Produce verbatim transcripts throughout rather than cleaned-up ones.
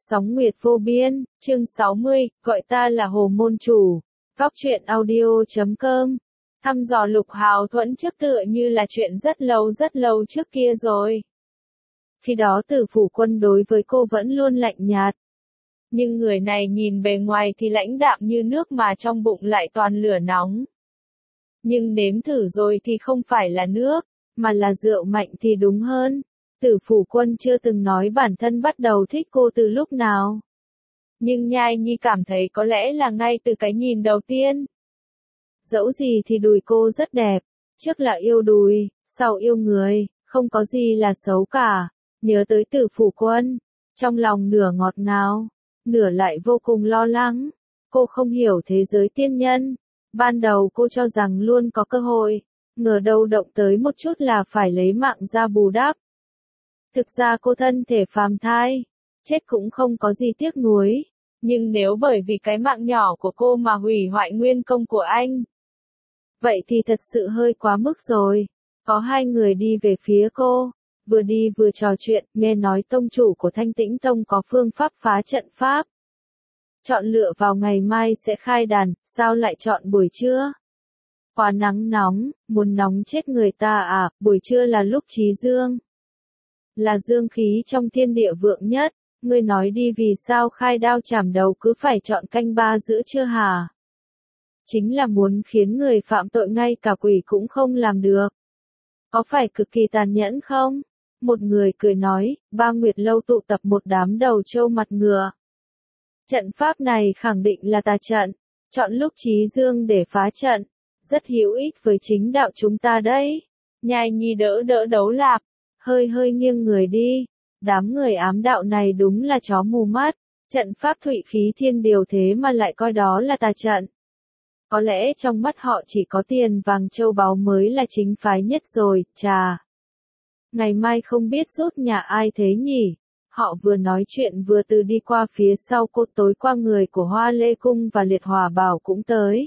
Sóng Nguyệt Vô Biên, chương sáu mươi, gọi ta là Hồ Môn Chủ. Góc truyện audio chấm com. Thăm dò Lục Hào Thuẫn trước tựa như là chuyện rất lâu rất lâu trước kia rồi. Khi đó Tử Phủ Quân đối với cô vẫn luôn lạnh nhạt. Nhưng người này nhìn bề ngoài thì lãnh đạm như nước mà trong bụng lại toàn lửa nóng. Nhưng nếm thử rồi thì không phải là nước, mà là rượu mạnh thì đúng hơn. Tử Phủ Quân chưa từng nói bản thân bắt đầu thích cô từ lúc nào. Nhưng Nhai Nhi cảm thấy có lẽ là ngay từ cái nhìn đầu tiên. Dẫu gì thì đùi cô rất đẹp, trước là yêu đùi, sau yêu người, không có gì là xấu cả. Nhớ tới Tử Phủ Quân, trong lòng nửa ngọt ngào, nửa lại vô cùng lo lắng. Cô không hiểu thế giới tiên nhân. Ban đầu cô cho rằng luôn có cơ hội, ngờ đâu động tới một chút là phải lấy mạng ra bù đắp. Thực ra cô thân thể phàm thai, chết cũng không có gì tiếc nuối, nhưng nếu bởi vì cái mạng nhỏ của cô mà hủy hoại nguyên công của anh, vậy thì thật sự hơi quá mức rồi. Có hai người đi về phía cô, vừa đi vừa trò chuyện, nghe nói tông chủ của Thanh Tĩnh Tông có phương pháp phá trận pháp. Chọn lựa vào ngày mai sẽ khai đàn, sao lại chọn buổi trưa? Quá nắng nóng, muốn nóng chết người ta à, buổi trưa là lúc trí dương. Là dương khí trong thiên địa vượng nhất, ngươi nói đi vì sao khai đao chảm đầu cứ phải chọn canh ba giữa trưa hả? Chính là muốn khiến người phạm tội ngay cả quỷ cũng không làm được. Có phải cực kỳ tàn nhẫn không? Một người cười nói, Ba Nguyệt Lâu tụ tập một đám đầu trâu mặt ngựa. Trận pháp này khẳng định là tà trận, chọn lúc trí dương để phá trận, rất hữu ích với chính đạo chúng ta đấy. Nhai Nhi đỡ đỡ Đấu Lạp, hơi hơi nghiêng người đi. Đám người ám đạo này đúng là chó mù mắt, trận pháp thụy khí thiên điều thế mà lại coi đó là tà trận. Có lẽ trong mắt họ chỉ có tiền vàng châu báu mới là chính phái nhất rồi, chà. Ngày mai không biết rút nhà ai thế nhỉ? Họ vừa nói chuyện vừa từ đi qua phía sau cô. Tối qua người của Hoa Lê Cung và Liệt Hỏa Bảo cũng tới.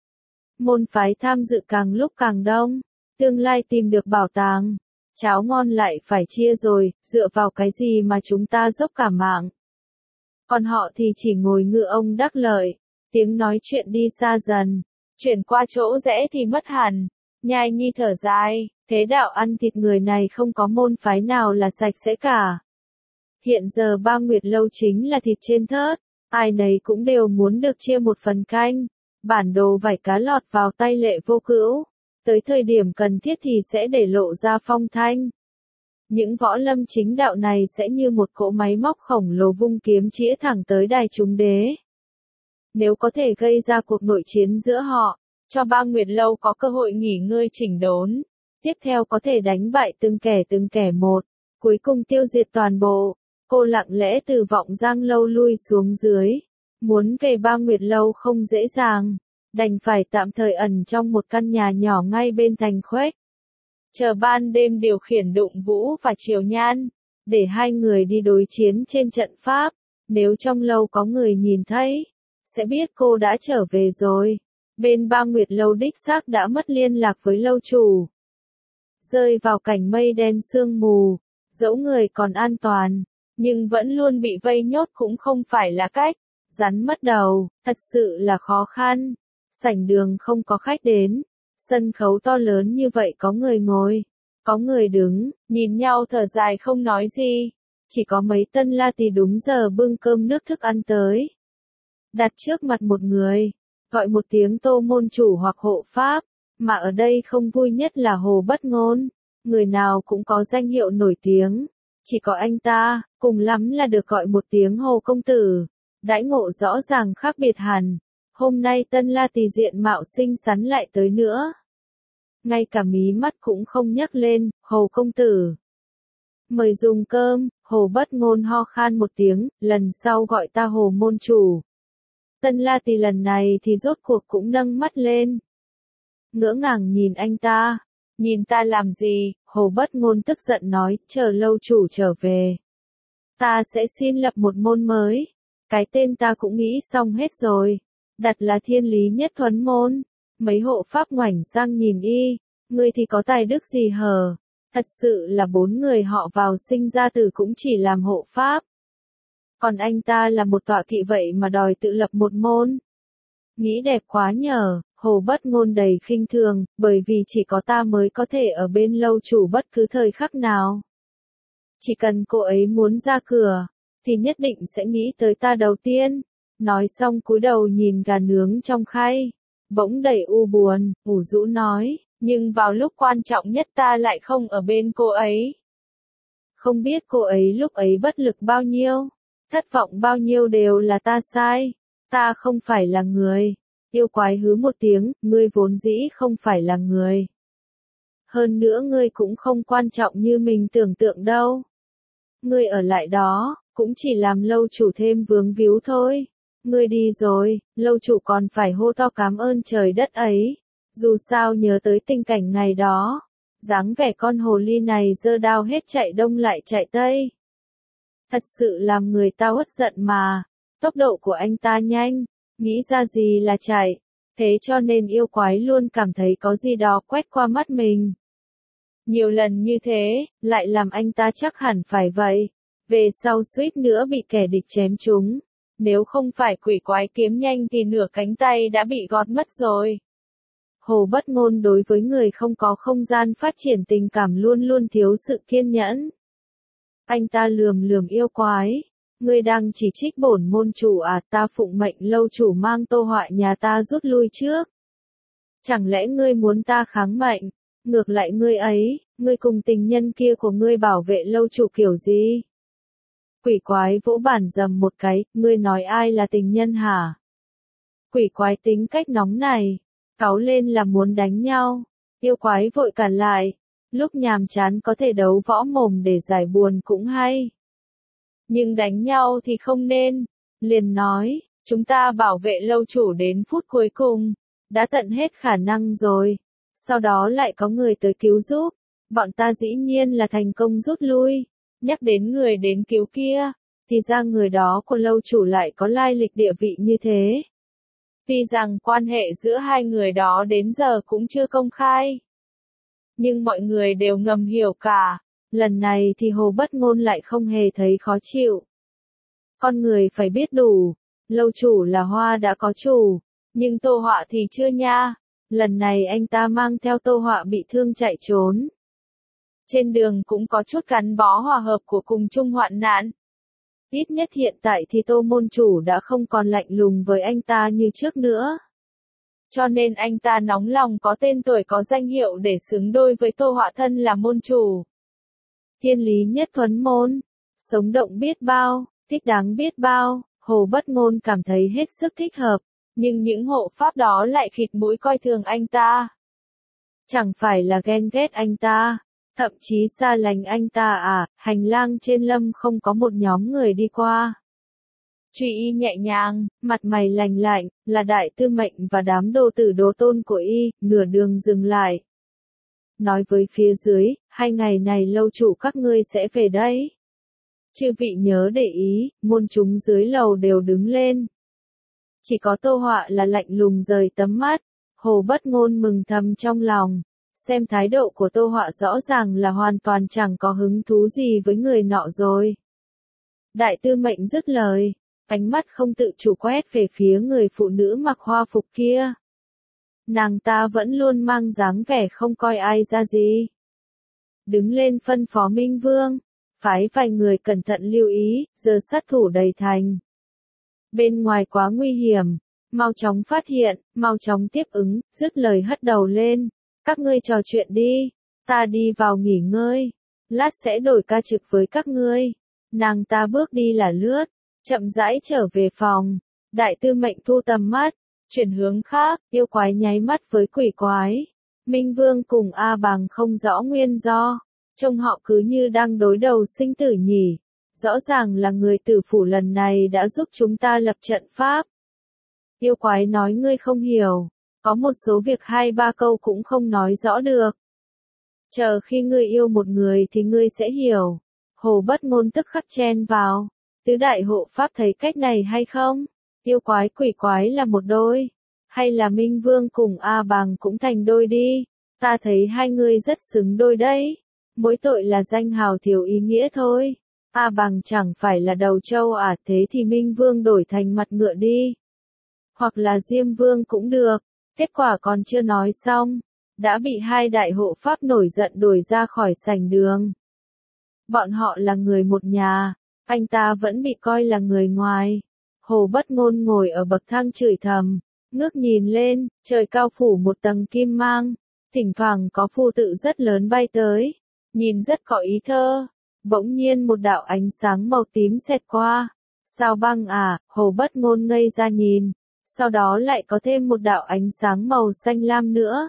Môn phái tham dự càng lúc càng đông, tương lai tìm được bảo tàng. Cháo ngon lại phải chia rồi, dựa vào cái gì mà chúng ta dốc cả mạng. Còn họ thì chỉ ngồi ngựa ông đắc lợi, tiếng nói chuyện đi xa dần, chuyển qua chỗ rẽ thì mất hẳn. Nhai Nhi thở dài, thế đạo ăn thịt người này không có môn phái nào là sạch sẽ cả. Hiện giờ Ba Nguyệt Lâu chính là thịt trên thớt, ai nấy cũng đều muốn được chia một phần canh. Bản đồ vảy cá lọt vào tay Lệ Vô Cữu, tới thời điểm cần thiết thì sẽ để lộ ra phong thanh. Những võ lâm chính đạo này sẽ như một cỗ máy móc khổng lồ vung kiếm chĩa thẳng tới đài chúng đế. Nếu có thể gây ra cuộc nội chiến giữa họ, cho Ba Nguyệt Lâu có cơ hội nghỉ ngơi chỉnh đốn. Tiếp theo có thể đánh bại từng kẻ từng kẻ một, cuối cùng tiêu diệt toàn bộ. Cô lặng lẽ từ Vọng Giang Lâu lui xuống dưới. Muốn về Ba Nguyệt Lâu không dễ dàng, đành phải tạm thời ẩn trong một căn nhà nhỏ ngay bên thành Khuếch. Chờ ban đêm điều khiển Đụng Vũ và Triều Nhan, để hai người đi đối chiến trên trận pháp. Nếu trong lâu có người nhìn thấy, sẽ biết cô đã trở về rồi. Bên Ba Nguyệt Lâu đích xác đã mất liên lạc với lâu chủ. Rơi vào cảnh mây đen sương mù, dẫu người còn an toàn, nhưng vẫn luôn bị vây nhốt cũng không phải là cách. Rắn mất đầu, thật sự là khó khăn. Sảnh đường không có khách đến. Sân khấu to lớn như vậy có người ngồi, có người đứng, nhìn nhau thở dài không nói gì. Chỉ có mấy tân la tì đúng giờ bưng cơm nước thức ăn tới. Đặt trước mặt một người, gọi một tiếng Tô môn chủ hoặc hộ pháp, mà ở đây không vui nhất là Hồ Bất Ngôn. Người nào cũng có danh hiệu nổi tiếng, chỉ có anh ta, cùng lắm là được gọi một tiếng Hồ công tử. Đãi ngộ rõ ràng khác biệt hẳn. Hôm nay tân la tì diện mạo xinh xắn lại tới nữa. Ngay cả mí mắt cũng không nhấc lên, Hồ công tử. Mời dùng cơm. Hồ Bất Ngôn ho khan một tiếng, lần sau gọi ta Hồ môn chủ. Tân la tì lần này thì rốt cuộc cũng nâng mắt lên. Ngỡ ngàng nhìn anh ta. Nhìn ta làm gì? Hồ Bất Ngôn tức giận nói, chờ lâu chủ trở về. Ta sẽ xin lập một môn mới. Cái tên ta cũng nghĩ xong hết rồi. Đặt là Thiên Lý Nhất Thuấn Môn. Mấy hộ pháp ngoảnh sang nhìn y. Ngươi thì có tài đức gì hờ? Thật sự là bốn người họ vào sinh ra tử cũng chỉ làm hộ pháp. Còn anh ta là một tọa kỵ vậy mà đòi tự lập một môn. Nghĩ đẹp quá nhờ, Hồ Bất Ngôn đầy khinh thường, bởi vì chỉ có ta mới có thể ở bên lâu chủ bất cứ thời khắc nào. Chỉ cần cô ấy muốn ra cửa, thì nhất định sẽ nghĩ tới ta đầu tiên. Nói xong cúi đầu nhìn gà nướng trong khay, bỗng đầy u buồn, ủ rũ nói, nhưng vào lúc quan trọng nhất ta lại không ở bên cô ấy. Không biết cô ấy lúc ấy bất lực bao nhiêu, thất vọng bao nhiêu đều là ta sai, ta không phải là người. Yêu quái hứ một tiếng, ngươi vốn dĩ không phải là người. Hơn nữa ngươi cũng không quan trọng như mình tưởng tượng đâu. Ngươi ở lại đó, cũng chỉ làm lâu chủ thêm vướng víu thôi. Ngươi đi rồi, lâu chủ còn phải hô to cảm ơn trời đất ấy. Dù sao nhớ tới tình cảnh ngày đó, dáng vẻ con hồ ly này giơ đao hết chạy đông lại chạy tây. Thật sự làm người ta uất giận mà, tốc độ của anh ta nhanh, nghĩ ra gì là chạy, thế cho nên yêu quái luôn cảm thấy có gì đó quét qua mắt mình. Nhiều lần như thế, lại làm anh ta chắc hẳn phải vậy, về sau suýt nữa bị kẻ địch chém trúng, nếu không phải quỷ quái kiếm nhanh thì nửa cánh tay đã bị gọt mất rồi. Hồ Bất Ngôn đối với người không có không gian phát triển tình cảm luôn luôn thiếu sự kiên nhẫn. Anh ta lườm lườm yêu quái, ngươi đang chỉ trích bổn môn chủ à, ta phụng mệnh lâu chủ mang Tô Họa nhà ta rút lui trước. Chẳng lẽ ngươi muốn ta kháng mệnh, ngược lại ngươi ấy, ngươi cùng tình nhân kia của ngươi bảo vệ lâu chủ kiểu gì? Quỷ quái vỗ bản dầm một cái, ngươi nói ai là tình nhân hả? Quỷ quái tính cách nóng này, cáu lên là muốn đánh nhau, yêu quái vội cản lại, lúc nhàm chán có thể đấu võ mồm để giải buồn cũng hay. Nhưng đánh nhau thì không nên, liền nói, chúng ta bảo vệ lâu chủ đến phút cuối cùng, đã tận hết khả năng rồi, sau đó lại có người tới cứu giúp, bọn ta dĩ nhiên là thành công rút lui, nhắc đến người đến cứu kia, thì ra người đó của lâu chủ lại có lai lịch địa vị như thế. Tuy rằng quan hệ giữa hai người đó đến giờ cũng chưa công khai, nhưng mọi người đều ngầm hiểu cả, lần này thì Hồ Bất Ngôn lại không hề thấy khó chịu. Con người phải biết đủ, lâu chủ là hoa đã có chủ, nhưng Tô Họa thì chưa nha, lần này anh ta mang theo Tô Họa bị thương chạy trốn. Trên đường cũng có chút gắn bó hòa hợp của cùng chung hoạn nạn. Ít nhất hiện tại thì Tô môn chủ đã không còn lạnh lùng với anh ta như trước nữa. Cho nên anh ta nóng lòng có tên tuổi có danh hiệu để xứng đôi với Tô Họa thân là môn chủ. Thiên lý nhất thuấn môn, sống động biết bao, thích đáng biết bao, Hồ Bất Ngôn cảm thấy hết sức thích hợp, nhưng những hộ pháp đó lại khịt mũi coi thường anh ta. Chẳng phải là ghen ghét anh ta, thậm chí xa lánh anh ta à, hành lang trên lâm không có một nhóm người đi qua. Truy y nhẹ nhàng, mặt mày lành lạnh, là đại tư mệnh và đám đô tử đô tôn của y, nửa đường dừng lại. Nói với phía dưới, hai ngày này lâu chủ các ngươi sẽ về đấy. Chư vị nhớ để ý, môn chúng dưới lầu đều đứng lên. Chỉ có Tô Họa là lạnh lùng rời tấm mắt, Hồ Bất Ngôn mừng thầm trong lòng. Xem thái độ của Tô Họa rõ ràng là hoàn toàn chẳng có hứng thú gì với người nọ rồi. Đại tư mệnh dứt lời, ánh mắt không tự chủ quét về phía người phụ nữ mặc hoa phục kia. Nàng ta vẫn luôn mang dáng vẻ không coi ai ra gì. Đứng lên phân phó Minh Vương, phái vài người cẩn thận lưu ý, giờ sát thủ đầy thành. Bên ngoài quá nguy hiểm, mau chóng phát hiện, mau chóng tiếp ứng, dứt lời hất đầu lên. Các ngươi trò chuyện đi, ta đi vào nghỉ ngơi, lát sẽ đổi ca trực với các ngươi. Nàng ta bước đi là lướt, chậm rãi trở về phòng, đại tư mệnh thu tầm mắt, chuyển hướng khác, yêu quái nháy mắt với quỷ quái. Minh Vương cùng A Bàng không rõ nguyên do, trông họ cứ như đang đối đầu sinh tử nhỉ, rõ ràng là người tử phủ lần này đã giúp chúng ta lập trận pháp. Yêu quái nói ngươi không hiểu. Có một số việc hai ba câu cũng không nói rõ được. Chờ khi ngươi yêu một người thì ngươi sẽ hiểu. Hồ Bất Ngôn tức khắc chen vào. Tứ đại hộ pháp thấy cách này hay không? Yêu quái quỷ quái là một đôi. Hay là Minh Vương cùng A Bàng cũng thành đôi đi. Ta thấy hai người rất xứng đôi đấy. Mỗi tội là danh hào thiếu ý nghĩa thôi. A Bằng chẳng phải là đầu trâu à, thế thì Minh Vương đổi thành mặt ngựa đi. Hoặc là Diêm Vương cũng được. Kết quả còn chưa nói xong, đã bị hai đại hộ pháp nổi giận đuổi ra khỏi sảnh đường. Bọn họ là người một nhà, anh ta vẫn bị coi là người ngoài. Hồ Bất Ngôn ngồi ở bậc thang chửi thầm, ngước nhìn lên, trời cao phủ một tầng kim mang, thỉnh thoảng có phù tự rất lớn bay tới, nhìn rất có ý thơ. Bỗng nhiên một đạo ánh sáng màu tím xẹt qua. Sao băng à, Hồ Bất Ngôn ngây ra nhìn, sau đó lại có thêm một đạo ánh sáng màu xanh lam nữa.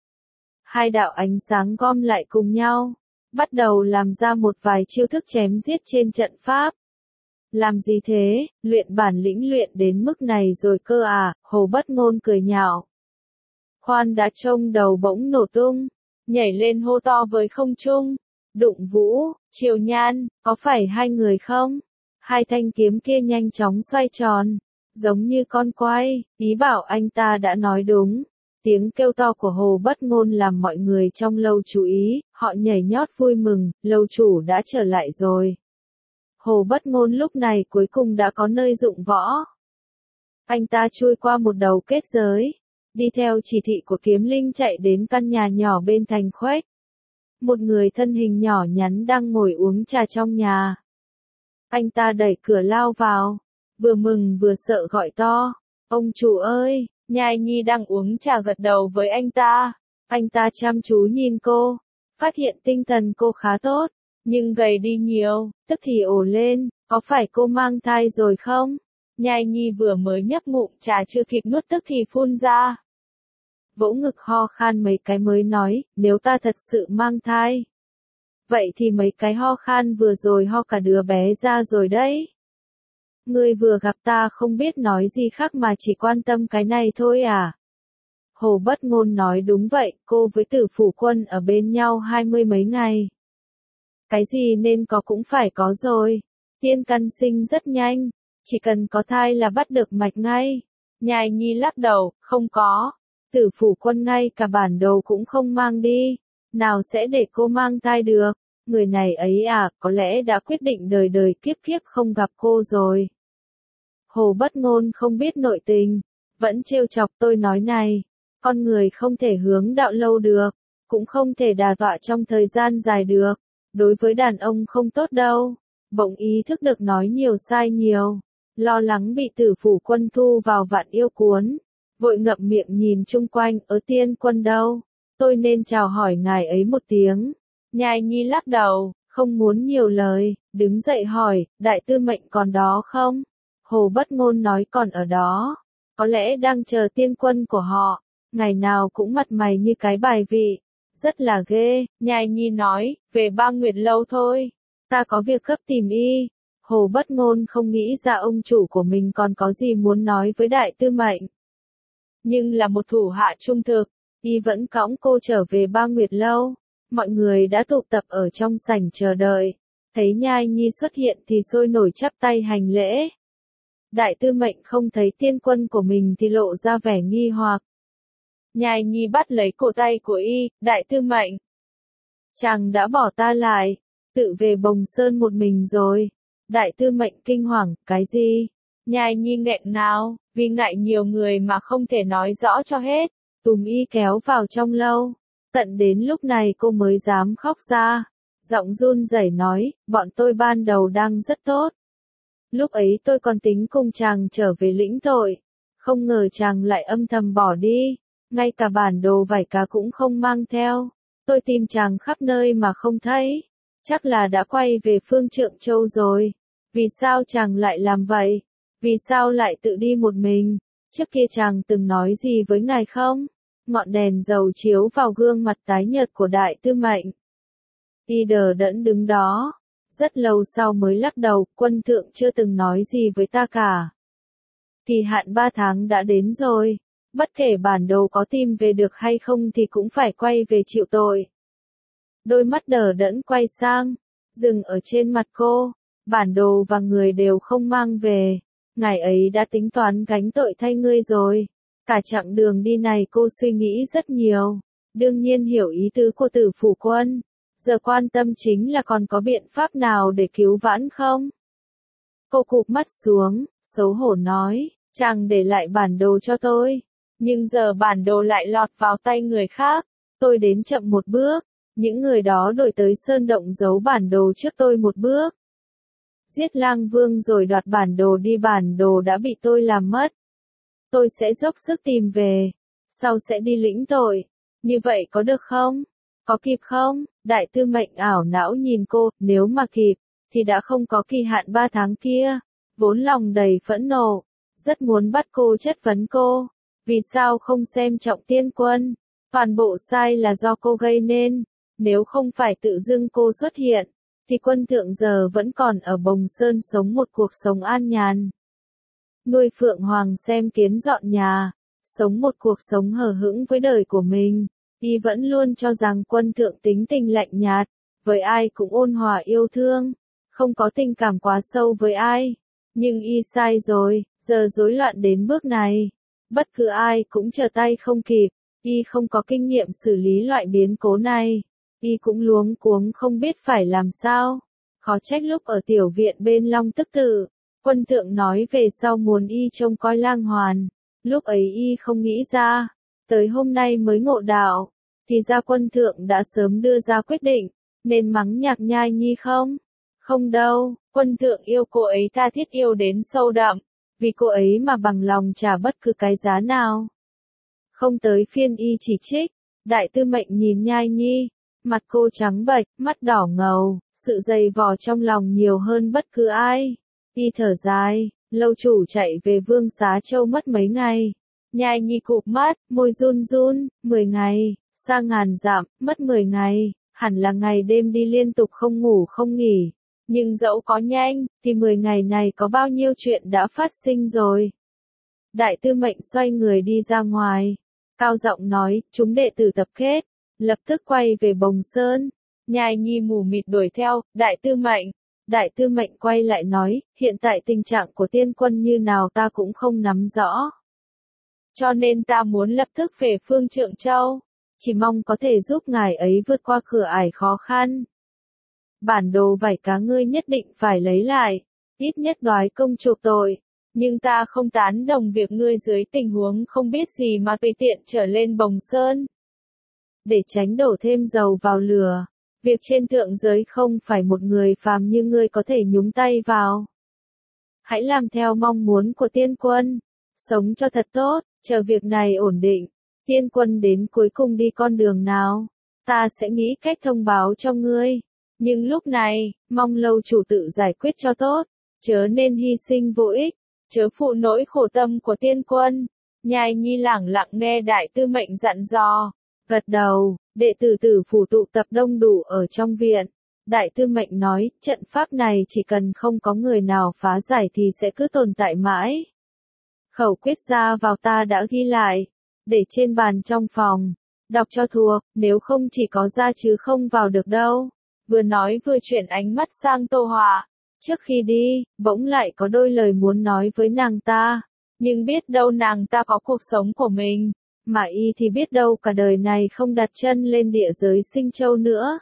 Hai đạo ánh sáng gom lại cùng nhau, bắt đầu làm ra một vài chiêu thức chém giết trên trận pháp. Làm gì thế, luyện bản lĩnh luyện đến mức này rồi cơ à, Hồ Bất Ngôn cười nhạo. Khoan đã, trông đầu bỗng nổ tung, nhảy lên hô to với không trung. Đụng Vũ, Triều Nhan, có phải hai người không? Hai thanh kiếm kia nhanh chóng xoay tròn, giống như con quay, ý bảo anh ta đã nói đúng. Tiếng kêu to của Hồ Bất Ngôn làm mọi người trong lâu chú ý, họ nhảy nhót vui mừng, lâu chủ đã trở lại rồi. Hồ Bất Ngôn lúc này cuối cùng đã có nơi dụng võ. Anh ta chui qua một đầu kết giới, đi theo chỉ thị của Kiếm Linh chạy đến căn nhà nhỏ bên thành Khuếch. Một người thân hình nhỏ nhắn đang ngồi uống trà trong nhà. Anh ta đẩy cửa lao vào, vừa mừng vừa sợ gọi to, ông chủ ơi, Nhai Nhi đang uống trà gật đầu với anh ta. Anh ta chăm chú nhìn cô, phát hiện tinh thần cô khá tốt, nhưng gầy đi nhiều, tức thì ồ lên, có phải cô mang thai rồi không? Nhai Nhi vừa mới nhấp ngụm trà chưa kịp nuốt tức thì phun ra. Vỗ ngực ho khan mấy cái mới nói, nếu ta thật sự mang thai. Vậy thì mấy cái ho khan vừa rồi ho cả đứa bé ra rồi đấy. Ngươi vừa gặp ta không biết nói gì khác mà chỉ quan tâm cái này thôi à? Hồ Bất Ngôn nói đúng vậy, cô với Tử Phủ Quân ở bên nhau hai mươi mấy ngày. Cái gì nên có cũng phải có rồi. Tiên căn sinh rất nhanh, chỉ cần có thai là bắt được mạch ngay. Nhai Nhi lắc đầu, không có. Tử Phủ Quân ngay cả bản đồ cũng không mang đi, nào sẽ để cô mang thai được, người này ấy à, có lẽ đã quyết định đời đời kiếp kiếp không gặp cô rồi. Hồ Bất Ngôn không biết nội tình, vẫn trêu chọc tôi nói này, con người không thể hướng đạo lâu được, cũng không thể đà tọa trong thời gian dài được, đối với đàn ông không tốt đâu. Bỗng ý thức được nói nhiều sai nhiều, lo lắng bị Tử Phủ Quân thu vào vạn yêu cuốn. Vội ngậm miệng nhìn chung quanh, ở Tiên Quân đâu? Tôi nên chào hỏi ngài ấy một tiếng. Nhai Nhi lắc đầu, không muốn nhiều lời, đứng dậy hỏi, đại tư mệnh còn đó không? Hồ Bất Ngôn nói còn ở đó, có lẽ đang chờ Tiên Quân của họ, ngày nào cũng mặt mày như cái bài vị, rất là ghê. Nhai Nhi nói, về Ba Nguyệt lâu thôi, ta có việc gấp tìm y. Hồ Bất Ngôn không nghĩ ra ông chủ của mình còn có gì muốn nói với đại tư mệnh. Nhưng là một thủ hạ trung thực, y vẫn cõng cô trở về Ba Nguyệt lâu. Mọi người đã tụ tập ở trong sảnh chờ đợi, thấy Nhai Nhi xuất hiện thì sôi nổi chắp tay hành lễ. Đại tư mệnh không thấy Tiên Quân của mình thì lộ ra vẻ nghi hoặc. Nhai Nhi bắt lấy cổ tay của y, đại tư mệnh. Chàng đã bỏ ta lại, tự về Bồng Sơn một mình rồi. Đại tư mệnh kinh hoàng, cái gì? Nhai Nhi nghẹn ngào, vì ngại nhiều người mà không thể nói rõ cho hết, túm y kéo vào trong lâu. Tận đến lúc này cô mới dám khóc ra, giọng run rẩy nói, bọn tôi ban đầu đang rất tốt. Lúc ấy tôi còn tính cùng chàng trở về lĩnh tội, không ngờ chàng lại âm thầm bỏ đi, ngay cả bản đồ vải cá cũng không mang theo. Tôi tìm chàng khắp nơi mà không thấy, chắc là đã quay về Phương Trượng Châu rồi. Vì sao chàng lại làm vậy? Vì sao lại tự đi một mình? Trước kia chàng từng nói gì với ngài không? Ngọn đèn dầu chiếu vào gương mặt tái nhợt của đại tư mệnh. Y đờ đẫn đứng đó, rất lâu sau mới lắc đầu, quân thượng chưa từng nói gì với ta cả. Kỳ hạn ba tháng đã đến rồi, bất kể bản đồ có tìm về được hay không thì cũng phải quay về chịu tội. Đôi mắt đờ đẫn quay sang, dừng ở trên mặt cô, bản đồ và người đều không mang về, ngài ấy đã tính toán gánh tội thay ngươi rồi. Cả chặng đường đi này cô suy nghĩ rất nhiều, đương nhiên hiểu ý tứ của Tử Phủ Quân, giờ quan tâm chính là còn có biện pháp nào để cứu vãn không? Cô cụp mắt xuống, xấu hổ nói, chàng để lại bản đồ cho tôi. Nhưng giờ bản đồ lại lọt vào tay người khác, tôi đến chậm một bước, những người đó đổi tới sơn động giấu bản đồ trước tôi một bước. Giết lang vương rồi đoạt bản đồ đi, bản đồ đã bị tôi làm mất. Tôi sẽ dốc sức tìm về, sau sẽ đi lĩnh tội. Như vậy có được không? Có kịp không? Đại tư mệnh ảo não nhìn cô, nếu mà kịp, thì đã không có kỳ hạn ba tháng kia. Vốn lòng đầy phẫn nộ, rất muốn bắt cô chất vấn cô. Vì sao không xem trọng Tiên Quân? Toàn bộ sai là do cô gây nên. Nếu không phải tự dưng cô xuất hiện, thì quân thượng giờ vẫn còn ở Bồng Sơn sống một cuộc sống an nhàn. Nuôi phượng hoàng xem kiến dọn nhà, sống một cuộc sống hờ hững với đời của mình. Y vẫn luôn cho rằng quân thượng tính tình lạnh nhạt, với ai cũng ôn hòa yêu thương, không có tình cảm quá sâu với ai. Nhưng Y sai rồi, giờ rối loạn đến bước này. Bất cứ ai cũng trở tay không kịp, Y không có kinh nghiệm xử lý loại biến cố này. Y cũng luống cuống không biết phải làm sao. Khó trách lúc ở tiểu viện bên Long Tức Tự, quân thượng nói về sau muốn Y trông coi lang hoàn. Lúc ấy Y không nghĩ ra, tới hôm nay mới ngộ đạo, thì ra quân thượng đã sớm đưa ra quyết định, nên mắng Nhạc Nhai Nhi không? Không đâu, quân thượng yêu cô ấy tha thiết yêu đến sâu đậm, vì cô ấy mà bằng lòng trả bất cứ cái giá nào. Không tới phiên Y chỉ trích, đại tư mệnh nhìn Nhai Nhi, mặt cô trắng bệch, mắt đỏ ngầu, sự dày vò trong lòng nhiều hơn bất cứ ai. Y thở dài, lâu chủ chạy về Vương Xá Châu mất mấy ngày. Nhai Nhi cụp mắt, môi run run, mười ngày, xa ngàn dặm, mất mười ngày, hẳn là ngày đêm đi liên tục không ngủ không nghỉ. Nhưng dẫu có nhanh, thì mười ngày này có bao nhiêu chuyện đã phát sinh rồi. Đại tư mệnh xoay người đi ra ngoài, cao giọng nói, chúng đệ tử tập kết, lập tức quay về Bồng Sơn. Nhai Nhi mù mịt đuổi theo, đại tư mệnh. Đại tư mệnh quay lại nói, hiện tại tình trạng của Tiên Quân như nào ta cũng không nắm rõ. Cho nên ta muốn lập tức về Phương Trượng Châu, chỉ mong có thể giúp ngài ấy vượt qua cửa ải khó khăn. Bản đồ vảy cá ngươi nhất định phải lấy lại, ít nhất đoái công chuộc tội, nhưng ta không tán đồng việc ngươi dưới tình huống không biết gì mà tùy tiện trở lên Bồng Sơn. Để tránh đổ thêm dầu vào lửa, việc trên thượng giới không phải một người phàm như ngươi có thể nhúng tay vào. Hãy làm theo mong muốn của Tiên Quân, sống cho thật tốt, chờ việc này ổn định. Tiên Quân đến cuối cùng đi con đường nào, ta sẽ nghĩ cách thông báo cho ngươi. Nhưng lúc này, mong lâu chủ tự giải quyết cho tốt, chớ nên hy sinh vô ích, chớ phụ nỗi khổ tâm của Tiên Quân. Nhai Nhi lẳng lặng nghe đại tư mệnh dặn dò, gật đầu, đệ tử Tử phủ tụ tập đông đủ ở trong viện. Đại tư mệnh nói, trận pháp này chỉ cần không có người nào phá giải thì sẽ cứ tồn tại mãi. Khẩu quyết ra vào ta đã ghi lại, để trên bàn trong phòng, đọc cho thuộc, nếu không chỉ có ra chứ không vào được đâu. Vừa nói vừa chuyển ánh mắt sang Tô Họa. Trước khi đi, bỗng lại có đôi lời muốn nói với nàng ta, nhưng biết đâu nàng ta có cuộc sống của mình, mà Y thì biết đâu cả đời này không đặt chân lên địa giới Sinh Châu nữa.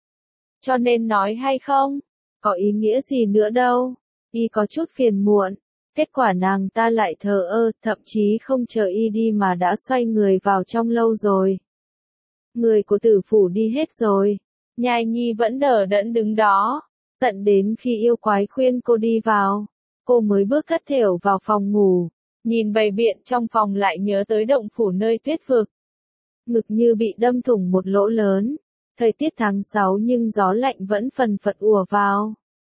Cho nên nói hay không, có ý nghĩa gì nữa đâu. Y có chút phiền muộn, kết quả nàng ta lại thờ ơ, thậm chí không chờ Y đi mà đã xoay người vào trong lâu rồi. Người của Tử phủ đi hết rồi. Nhai Nhi vẫn đờ đẫn đứng đó, tận đến khi yêu quái khuyên cô đi vào, cô mới bước thất thểu vào phòng ngủ, nhìn bày biện trong phòng lại nhớ tới động phủ nơi tuyết vực. Ngực như bị đâm thủng một lỗ lớn, thời tiết tháng sáu nhưng gió lạnh vẫn phần phật ùa vào.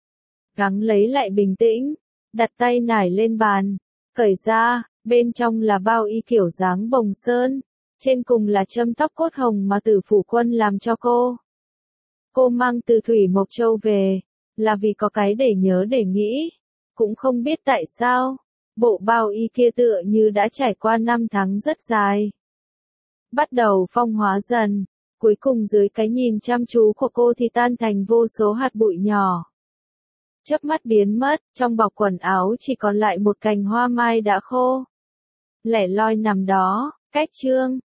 Gắng lấy lại bình tĩnh, đặt tay nải lên bàn, cởi ra, bên trong là bao y kiểu dáng Bồng Sơn, trên cùng là châm tóc cốt hồng mà Tử phủ quân làm cho cô. Cô mang từ Thủy Mộc Châu về, là vì có cái để nhớ để nghĩ. Cũng không biết tại sao, bộ bao y kia tựa như đã trải qua năm tháng rất dài. Bắt đầu phong hóa dần, cuối cùng dưới cái nhìn chăm chú của cô thì tan thành vô số hạt bụi nhỏ. Chớp mắt biến mất, trong bọc quần áo chỉ còn lại một cành hoa mai đã khô. Lẻ loi nằm đó, cách chương.